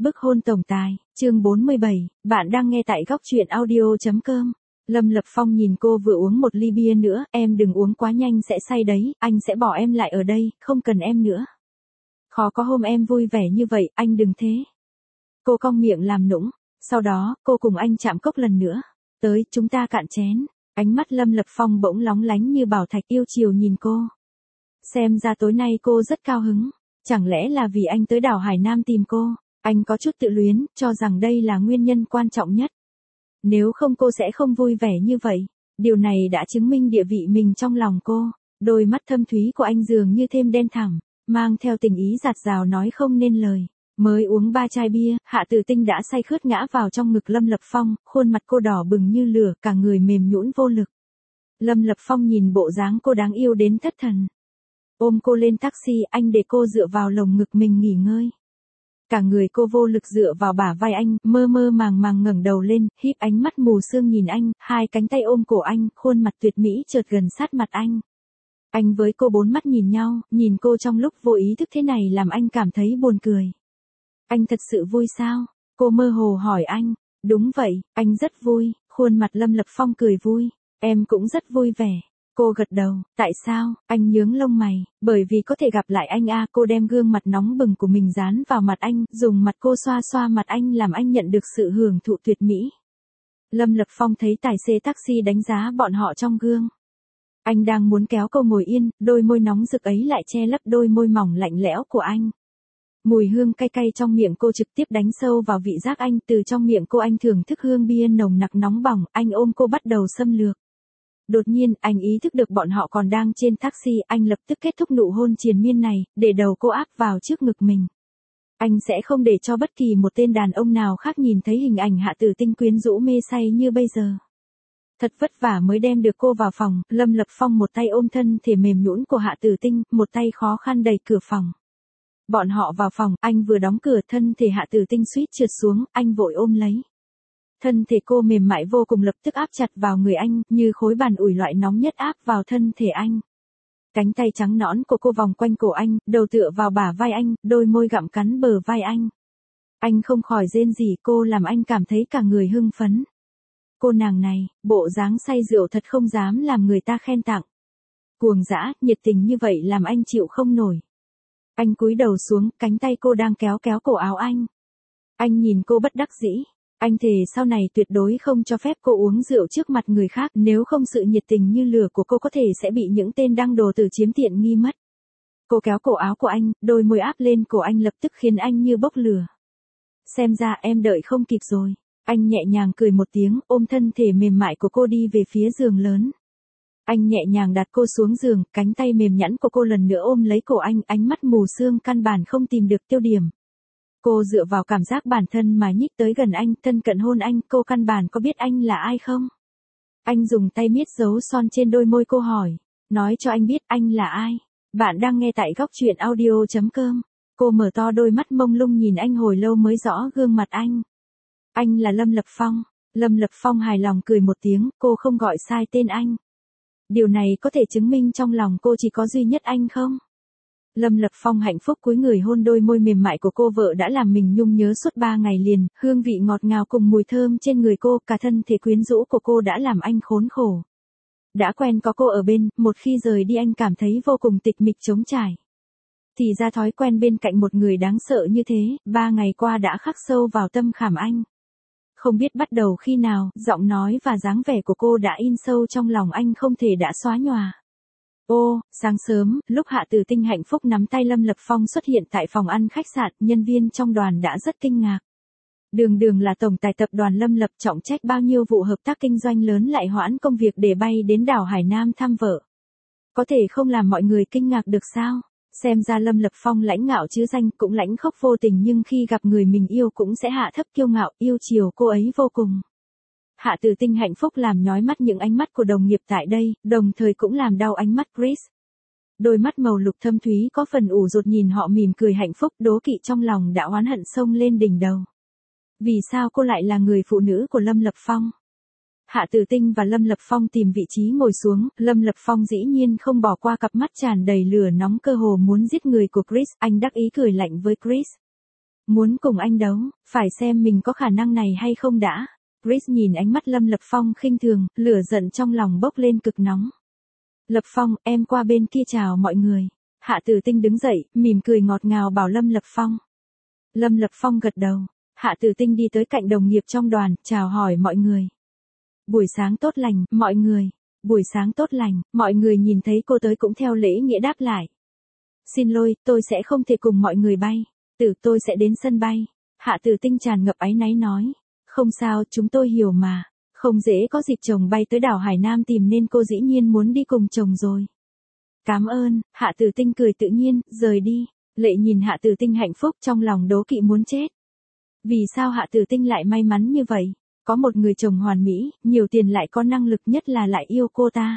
Bức hôn tổng tài, chương 47, bạn đang nghe tại góc truyện audio.com. Lâm Lập Phong nhìn cô vừa uống một ly bia nữa, em đừng uống quá nhanh sẽ say đấy, anh sẽ bỏ em lại ở đây, không cần em nữa. Khó có hôm em vui vẻ như vậy, anh đừng thế. Cô cong miệng làm nũng, sau đó, cô cùng anh chạm cốc lần nữa. Tới, chúng ta cạn chén. Ánh mắt Lâm Lập Phong bỗng lóng lánh như bảo thạch yêu chiều nhìn cô. Xem ra tối nay cô rất cao hứng. Chẳng lẽ là vì anh tới đảo Hải Nam tìm cô? Anh có chút tự luyến, cho rằng đây là nguyên nhân quan trọng nhất. Nếu không cô sẽ không vui vẻ như vậy. Điều này đã chứng minh địa vị mình trong lòng cô. Đôi mắt thâm thúy của anh dường như thêm đen thẳm, mang theo tình ý dạt dào nói không nên lời. Mới uống 3 chai bia, Hạ Tử Tinh đã say khướt ngã vào trong ngực Lâm Lập Phong, khuôn mặt cô đỏ bừng như lửa, cả người mềm nhũn vô lực. Lâm Lập Phong nhìn bộ dáng cô đáng yêu đến thất thần. Ôm cô lên taxi, anh để cô dựa vào lồng ngực mình nghỉ ngơi. Cả người cô vô lực dựa vào bả vai anh, mơ mơ màng màng ngẩng đầu lên, híp ánh mắt mù sương nhìn anh, hai cánh tay ôm cổ anh, khuôn mặt tuyệt mỹ chợt gần sát mặt anh. Anh với cô bốn mắt nhìn nhau, nhìn cô trong lúc vô ý thức thế này làm anh cảm thấy buồn cười. Anh thật sự vui sao? Cô mơ hồ hỏi anh. Đúng vậy, anh rất vui, khuôn mặt Lâm Lập Phong cười vui. Em cũng rất vui vẻ. Cô gật đầu, tại sao? Anh nhướng lông mày, bởi vì có thể gặp lại anh à. Cô đem gương mặt nóng bừng của mình dán vào mặt anh, dùng mặt cô xoa xoa mặt anh làm anh nhận được sự hưởng thụ tuyệt mỹ. Lâm Lập Phong thấy tài xế taxi đánh giá bọn họ trong gương. Anh đang muốn kéo cô ngồi yên, đôi môi nóng rực ấy lại che lấp đôi môi mỏng lạnh lẽo của anh. Mùi hương cay cay trong miệng cô trực tiếp đánh sâu vào vị giác anh, từ trong miệng cô anh thưởng thức hương bia nồng nặc nóng bỏng, anh ôm cô bắt đầu xâm lược. Đột nhiên, anh ý thức được bọn họ còn đang trên taxi, anh lập tức kết thúc nụ hôn triền miên này, để đầu cô áp vào trước ngực mình. Anh sẽ không để cho bất kỳ một tên đàn ông nào khác nhìn thấy hình ảnh Hạ Tử Tinh quyến rũ mê say như bây giờ. Thật vất vả mới đem được cô vào phòng, Lâm Lập Phong một tay ôm thân thể mềm nhũn của Hạ Tử Tinh, một tay khó khăn đẩy cửa phòng. Bọn họ vào phòng, anh vừa đóng cửa, thân thể Hạ Tử Tinh suýt trượt xuống, anh vội ôm lấy. Thân thể cô mềm mại vô cùng lập tức áp chặt vào người anh, như khối bàn ủi loại nóng nhất áp vào thân thể anh. Cánh tay trắng nõn của cô vòng quanh cổ anh, đầu tựa vào bả vai anh, đôi môi gặm cắn bờ vai anh. Anh không khỏi rên rỉ, cô làm anh cảm thấy cả người hưng phấn. Cô nàng này, bộ dáng say rượu thật không dám làm người ta khen tặng. Cuồng dã, nhiệt tình như vậy làm anh chịu không nổi. Anh cúi đầu xuống, cánh tay cô đang kéo kéo cổ áo anh. Anh nhìn cô bất đắc dĩ. Anh thề sau này tuyệt đối không cho phép cô uống rượu trước mặt người khác, nếu không sự nhiệt tình như lửa của cô có thể sẽ bị những tên đăng đồ tử chiếm tiện nghi mất. Cô kéo cổ áo của anh, đôi môi áp lên cổ anh lập tức khiến anh như bốc lửa. Xem ra em đợi không kịp rồi. Anh nhẹ nhàng cười một tiếng, ôm thân thể mềm mại của cô đi về phía giường lớn. Anh nhẹ nhàng đặt cô xuống giường, cánh tay mềm nhẵn của cô lần nữa ôm lấy cổ anh, ánh mắt mù sương căn bản không tìm được tiêu điểm. Cô dựa vào cảm giác bản thân mà nhích tới gần anh, thân cận hôn anh, cô căn bản có biết anh là ai không? Anh dùng tay miết dấu son trên đôi môi cô hỏi, nói cho anh biết anh là ai? Bạn đang nghe tại góc truyện audio.com. Cô mở to đôi mắt mông lung nhìn anh hồi lâu mới rõ gương mặt anh. Anh là Lâm Lập Phong. Lâm Lập Phong hài lòng cười một tiếng, cô không gọi sai tên anh. Điều này có thể chứng minh trong lòng cô chỉ có duy nhất anh không? Lâm Lập Phong hạnh phúc cúi người hôn đôi môi mềm mại của cô vợ đã làm mình nhung nhớ suốt 3 ngày liền, hương vị ngọt ngào cùng mùi thơm trên người cô, cả thân thể quyến rũ của cô đã làm anh khốn khổ. Đã quen có cô ở bên, một khi rời đi anh cảm thấy vô cùng tịch mịch trống trải. Thì ra thói quen bên cạnh một người đáng sợ như thế, 3 ngày qua đã khắc sâu vào tâm khảm anh. Không biết bắt đầu khi nào, giọng nói và dáng vẻ của cô đã in sâu trong lòng anh không thể đã xóa nhòa. Ô, sáng sớm, lúc Hạ Tử Tinh hạnh phúc nắm tay Lâm Lập Phong xuất hiện tại phòng ăn khách sạn, nhân viên trong đoàn đã rất kinh ngạc. Đường là tổng tài tập đoàn Lâm Lập trọng trách bao nhiêu vụ hợp tác kinh doanh lớn lại hoãn công việc để bay đến đảo Hải Nam thăm vợ. Có thể không làm mọi người kinh ngạc được sao? Xem ra Lâm Lập Phong lãnh ngạo chứ danh, cũng lãnh khốc vô tình, nhưng khi gặp người mình yêu cũng sẽ hạ thấp kiêu ngạo, yêu chiều cô ấy vô cùng. Hạ Tử Tinh hạnh phúc làm nhói mắt những ánh mắt của đồng nghiệp tại đây, đồng thời cũng làm đau ánh mắt Chris. Đôi mắt màu lục thâm thúy có phần ủ rột nhìn họ mỉm cười hạnh phúc, đố kỵ trong lòng đã oán hận xông lên đỉnh đầu. Vì sao cô lại là người phụ nữ của Lâm Lập Phong? Hạ Tử Tinh và Lâm Lập Phong tìm vị trí ngồi xuống, Lâm Lập Phong dĩ nhiên không bỏ qua cặp mắt tràn đầy lửa nóng cơ hồ muốn giết người của Chris, anh đắc ý cười lạnh với Chris. Muốn cùng anh đấu, phải xem mình có khả năng này hay không đã. Chris nhìn ánh mắt Lâm Lập Phong khinh thường, lửa giận trong lòng bốc lên cực nóng. Lập Phong, em qua bên kia chào mọi người. Hạ Tử Tinh đứng dậy, mỉm cười ngọt ngào bảo Lâm Lập Phong. Lâm Lập Phong gật đầu. Hạ Tử Tinh đi tới cạnh đồng nghiệp trong đoàn, chào hỏi mọi người. Buổi sáng tốt lành, mọi người. Buổi sáng tốt lành, mọi người nhìn thấy cô tới cũng theo lễ nghĩa đáp lại. Xin lỗi, tôi sẽ không thể cùng mọi người bay. Tôi sẽ đến sân bay. Hạ Tử Tinh tràn ngập áy náy nói. Không sao, chúng tôi hiểu mà. Không dễ có dịp chồng bay tới đảo Hải Nam tìm nên cô dĩ nhiên muốn đi cùng chồng rồi. Cảm ơn, Hạ Tử Tinh cười tự nhiên, rời đi. Lệ nhìn Hạ Tử Tinh hạnh phúc trong lòng đố kỵ muốn chết. Vì sao Hạ Tử Tinh lại may mắn như vậy? Có một người chồng hoàn mỹ, nhiều tiền lại có năng lực nhất là lại yêu cô ta.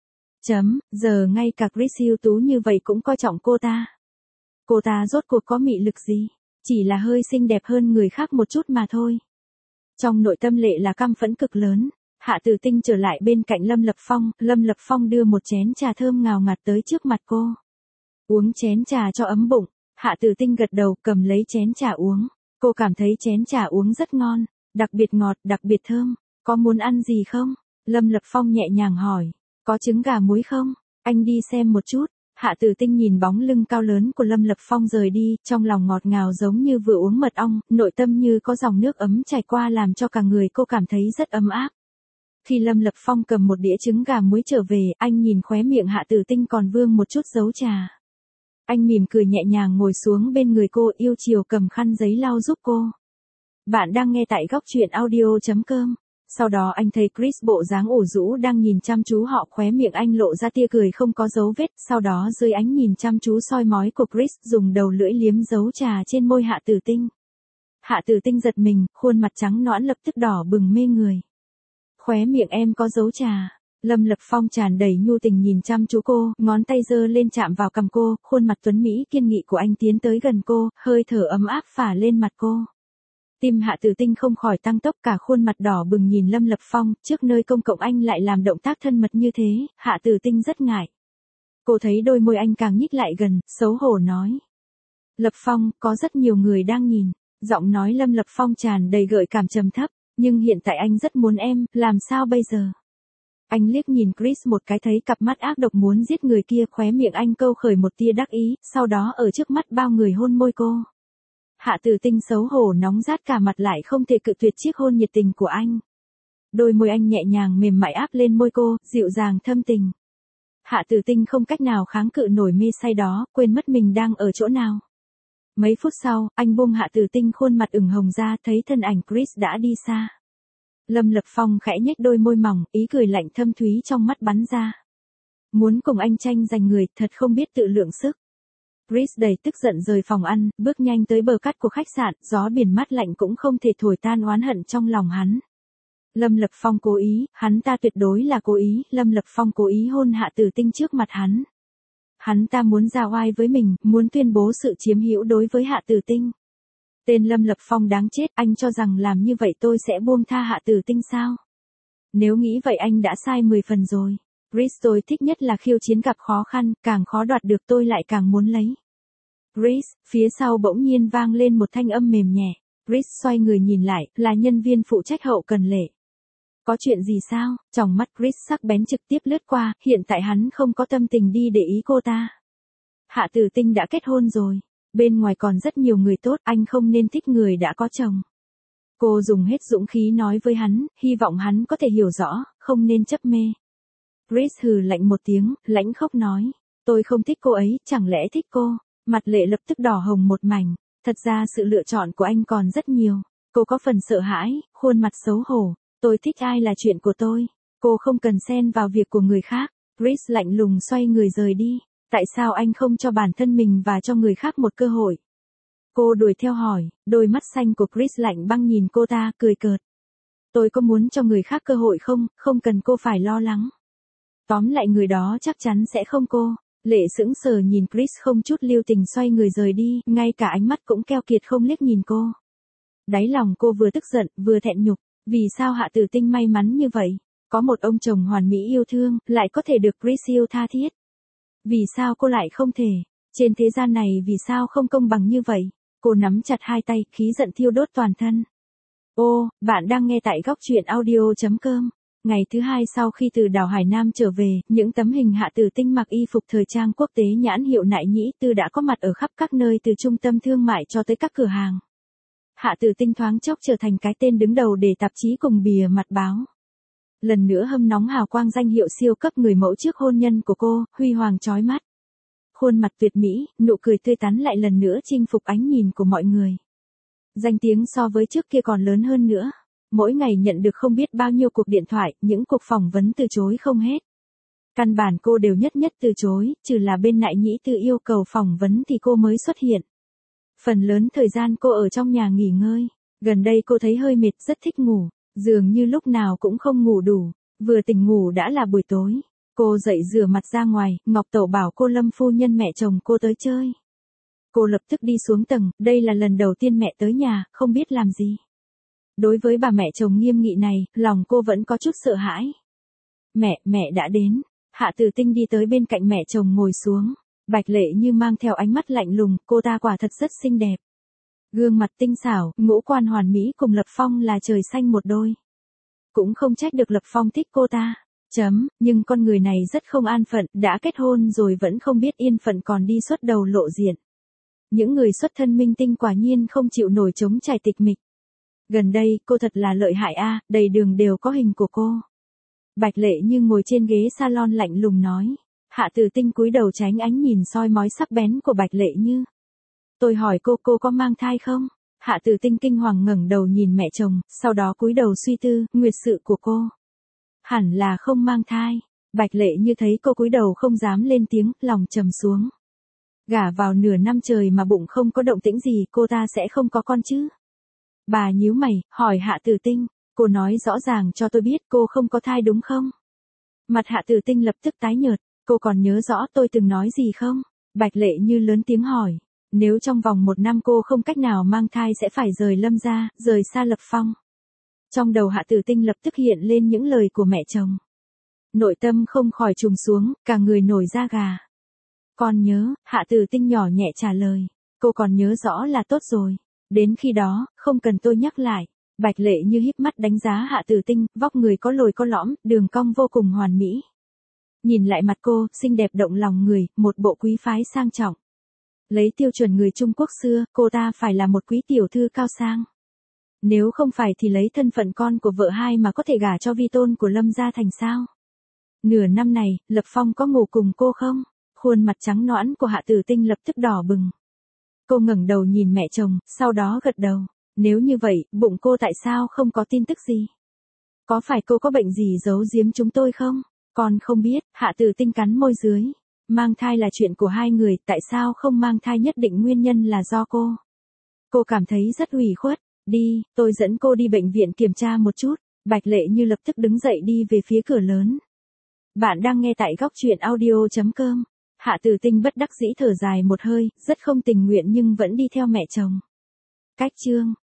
Giờ ngay cả Chris ưu tú như vậy cũng coi trọng cô ta. Cô ta rốt cuộc có mị lực gì? Chỉ là hơi xinh đẹp hơn người khác một chút mà thôi. Trong nội tâm Lệ là căm phẫn cực lớn. Hạ Tử Tinh trở lại bên cạnh Lâm Lập Phong đưa một chén trà thơm ngào ngạt tới trước mặt cô. Uống chén trà cho ấm bụng. Hạ Tử Tinh gật đầu cầm lấy chén trà uống. Cô cảm thấy chén trà uống rất ngon, đặc biệt ngọt, đặc biệt thơm. Có muốn ăn gì không? Lâm Lập Phong nhẹ nhàng hỏi. Có trứng gà muối không? Anh đi xem một chút. Hạ Tử Tinh nhìn bóng lưng cao lớn của Lâm Lập Phong rời đi, trong lòng ngọt ngào giống như vừa uống mật ong, nội tâm như có dòng nước ấm chảy qua làm cho cả người cô cảm thấy rất ấm áp. Khi Lâm Lập Phong cầm một đĩa trứng gà muối trở về, anh nhìn khóe miệng Hạ Tử Tinh còn vương một chút dấu trà. Anh mỉm cười nhẹ nhàng ngồi xuống bên người cô, yêu chiều cầm khăn giấy lau giúp cô. Bạn đang nghe tại góc truyện audio.com. Sau đó anh thấy Chris bộ dáng ủ rũ đang nhìn chăm chú họ, khóe miệng anh lộ ra tia cười không có dấu vết, sau đó dưới ánh nhìn chăm chú soi mói của Chris dùng đầu lưỡi liếm dấu trà trên môi Hạ Tử Tinh. Hạ Tử Tinh giật mình, khuôn mặt trắng nõn lập tức đỏ bừng mê người. Khóe miệng em có dấu trà. Lâm Lập Phong tràn đầy nhu tình nhìn chăm chú cô, ngón tay giơ lên chạm vào cằm cô, khuôn mặt tuấn mỹ kiên nghị của anh tiến tới gần cô, hơi thở ấm áp phả lên mặt cô. Tim Hạ Tử Tinh không khỏi tăng tốc, cả khuôn mặt đỏ bừng nhìn Lâm Lập Phong, trước nơi công cộng anh lại làm động tác thân mật như thế, Hạ Tử Tinh rất ngại. Cô thấy đôi môi anh càng nhích lại gần, xấu hổ nói. Lập Phong, có rất nhiều người đang nhìn. Giọng nói Lâm Lập Phong tràn đầy gợi cảm trầm thấp, nhưng hiện tại anh rất muốn em, làm sao bây giờ? Anh liếc nhìn Chris một cái thấy cặp mắt ác độc muốn giết người kia, khóe miệng anh câu khởi một tia đắc ý, sau đó ở trước mắt bao người hôn môi cô. Hạ Tử Tinh xấu hổ nóng rát cả mặt lại không thể cự tuyệt chiếc hôn nhiệt tình của anh. Đôi môi anh nhẹ nhàng mềm mại áp lên môi cô, dịu dàng thâm tình. Hạ Tử Tinh không cách nào kháng cự nổi mê say đó, quên mất mình đang ở chỗ nào. Mấy phút sau, anh buông Hạ Tử Tinh khuôn mặt ửng hồng ra, thấy thân ảnh Chris đã đi xa. Lâm Lập Phong khẽ nhếch đôi môi mỏng, ý cười lạnh thâm thúy trong mắt bắn ra. Muốn cùng anh tranh giành người, thật không biết tự lượng sức. Chris đầy tức giận rời phòng ăn, bước nhanh tới bờ cát của khách sạn, gió biển mát lạnh cũng không thể thổi tan oán hận trong lòng hắn. Lâm Lập Phong cố ý, hắn ta tuyệt đối là cố ý, Lâm Lập Phong cố ý hôn Hạ Tử Tinh trước mặt hắn. Hắn ta muốn ra oai với mình, muốn tuyên bố sự chiếm hữu đối với Hạ Tử Tinh. Tên Lâm Lập Phong đáng chết, anh cho rằng làm như vậy tôi sẽ buông tha Hạ Tử Tinh sao? Nếu nghĩ vậy anh đã sai 10 phần rồi. Chris, tôi thích nhất là khiêu chiến gặp khó khăn, càng khó đoạt được tôi lại càng muốn lấy. Chris, phía sau bỗng nhiên vang lên một thanh âm mềm nhẹ. Chris xoay người nhìn lại, là nhân viên phụ trách hậu cần Lệ. Có chuyện gì sao? Tròng mắt Chris sắc bén trực tiếp lướt qua, hiện tại hắn không có tâm tình đi để ý cô ta. Hạ Tử Tinh đã kết hôn rồi. Bên ngoài còn rất nhiều người tốt, anh không nên thích người đã có chồng. Cô dùng hết dũng khí nói với hắn, hy vọng hắn có thể hiểu rõ, không nên chấp mê. Chris hừ lạnh một tiếng, lãnh khốc nói. Tôi không thích cô ấy, chẳng lẽ thích cô? Mặt Lệ lập tức đỏ hồng một mảnh. Thật ra sự lựa chọn của anh còn rất nhiều. Cô có phần sợ hãi, khuôn mặt xấu hổ. Tôi thích ai là chuyện của tôi. Cô không cần xen vào việc của người khác. Chris lạnh lùng xoay người rời đi. Tại sao anh không cho bản thân mình và cho người khác một cơ hội? Cô đuổi theo hỏi, đôi mắt xanh của Chris lạnh băng nhìn cô ta, cười cợt. Tôi có muốn cho người khác cơ hội không, không cần cô phải lo lắng. Tóm lại người đó chắc chắn sẽ không cô. Lệ sững sờ nhìn Chris không chút lưu tình xoay người rời đi, ngay cả ánh mắt cũng keo kiệt không liếc nhìn cô. Đáy lòng cô vừa tức giận, vừa thẹn nhục, vì sao Hạ Tử Tinh may mắn như vậy? Có một ông chồng hoàn mỹ yêu thương, lại có thể được Chris yêu tha thiết. Vì sao cô lại không thể? Trên thế gian này vì sao không công bằng như vậy? Cô nắm chặt hai tay, khí giận thiêu đốt toàn thân. Ô, bạn đang nghe tại góc truyện audio.com. Ngày thứ hai sau khi từ đảo Hải Nam trở về, những tấm hình Hạ Tử Tinh mặc y phục thời trang quốc tế nhãn hiệu Nại Nhĩ Tư đã có mặt ở khắp các nơi từ trung tâm thương mại cho tới các cửa hàng. Hạ Tử Tinh thoáng chốc trở thành cái tên đứng đầu để tạp chí cùng bìa mặt báo. Lần nữa hâm nóng hào quang danh hiệu siêu cấp người mẫu trước hôn nhân của cô, huy hoàng chói mắt. Khuôn mặt tuyệt mỹ, nụ cười tươi tắn lại lần nữa chinh phục ánh nhìn của mọi người. Danh tiếng so với trước kia còn lớn hơn nữa. Mỗi ngày nhận được không biết bao nhiêu cuộc điện thoại, những cuộc phỏng vấn từ chối không hết. Căn bản cô đều nhất từ chối, trừ là bên Nại Nhĩ Tư yêu cầu phỏng vấn thì cô mới xuất hiện. Phần lớn thời gian cô ở trong nhà nghỉ ngơi. Gần đây cô thấy hơi mệt, rất thích ngủ. Dường như lúc nào cũng không ngủ đủ. Vừa tỉnh ngủ đã là buổi tối. Cô dậy rửa mặt ra ngoài, Ngọc Tẩu bảo cô Lâm phu nhân mẹ chồng cô tới chơi. Cô lập tức đi xuống tầng, đây là lần đầu tiên mẹ tới nhà, không biết làm gì. Đối với bà mẹ chồng nghiêm nghị này, lòng cô vẫn có chút sợ hãi. Mẹ đã đến. Hạ Tử Tinh đi tới bên cạnh mẹ chồng ngồi xuống. Bạch Lệ Như mang theo ánh mắt lạnh lùng, cô ta quả thật rất xinh đẹp. Gương mặt tinh xảo, ngũ quan hoàn mỹ cùng Lập Phong là trời xanh một đôi. Cũng không trách được Lập Phong thích cô ta. Nhưng con người này rất không an phận, đã kết hôn rồi vẫn không biết yên phận còn đi xuất đầu lộ diện. Những người xuất thân minh tinh quả nhiên không chịu nổi chống trải tịch mịch. Gần đây, cô thật là lợi hại a, đầy đường đều có hình của cô. Bạch Lệ Như ngồi trên ghế salon lạnh lùng nói. Hạ Tử Tinh cúi đầu tránh ánh nhìn soi mói sắc bén của Bạch Lệ Như. Tôi hỏi cô có mang thai không? Hạ Tử Tinh kinh hoàng ngẩng đầu nhìn mẹ chồng, sau đó cúi đầu suy tư, nguyệt sự của cô. Hẳn là không mang thai. Bạch Lệ Như thấy cô cúi đầu không dám lên tiếng, lòng trầm xuống. Gả vào nửa năm trời mà bụng không có động tĩnh gì, cô ta sẽ không có con chứ? Bà nhíu mày, hỏi Hạ Tử Tinh, cô nói rõ ràng cho tôi biết cô không có thai đúng không? Mặt Hạ Tử Tinh lập tức tái nhợt, cô còn nhớ rõ tôi từng nói gì không? Bạch Lệ Như lớn tiếng hỏi, nếu trong vòng 1 năm cô không cách nào mang thai sẽ phải rời Lâm gia, rời xa Lập Phong. Trong đầu Hạ Tử Tinh lập tức hiện lên những lời của mẹ chồng. Nội tâm không khỏi trùng xuống, cả người nổi da gà. Con nhớ, Hạ Tử Tinh nhỏ nhẹ trả lời, cô còn nhớ rõ là tốt rồi. Đến khi đó, không cần tôi nhắc lại. Bạch Lệ Như híp mắt đánh giá Hạ Tử Tinh, vóc người có lồi có lõm, đường cong vô cùng hoàn mỹ. Nhìn lại mặt cô, xinh đẹp động lòng người, một bộ quý phái sang trọng. Lấy tiêu chuẩn người Trung Quốc xưa, cô ta phải là một quý tiểu thư cao sang. Nếu không phải thì lấy thân phận con của vợ hai mà có thể gả cho vi tôn của Lâm gia thành sao? Nửa năm này, Lập Phong có ngủ cùng cô không? Khuôn mặt trắng nõn của Hạ Tử Tinh lập tức đỏ bừng. Cô ngẩng đầu nhìn mẹ chồng, sau đó gật đầu. Nếu như vậy, bụng cô tại sao không có tin tức gì? Có phải cô có bệnh gì giấu giếm chúng tôi không? Con không biết. Hạ Tử Tinh cắn môi dưới. Mang thai là chuyện của hai người, tại sao không mang thai nhất định nguyên nhân là do cô? Cô cảm thấy rất ủy khuất. Đi, tôi dẫn cô đi bệnh viện kiểm tra một chút. Bạch Lệ Như lập tức đứng dậy đi về phía cửa lớn. Bạn đang nghe tại góc truyện audio.com. Hạ Tử Tinh bất đắc dĩ thở dài một hơi, rất không tình nguyện nhưng vẫn đi theo mẹ chồng. Cách chương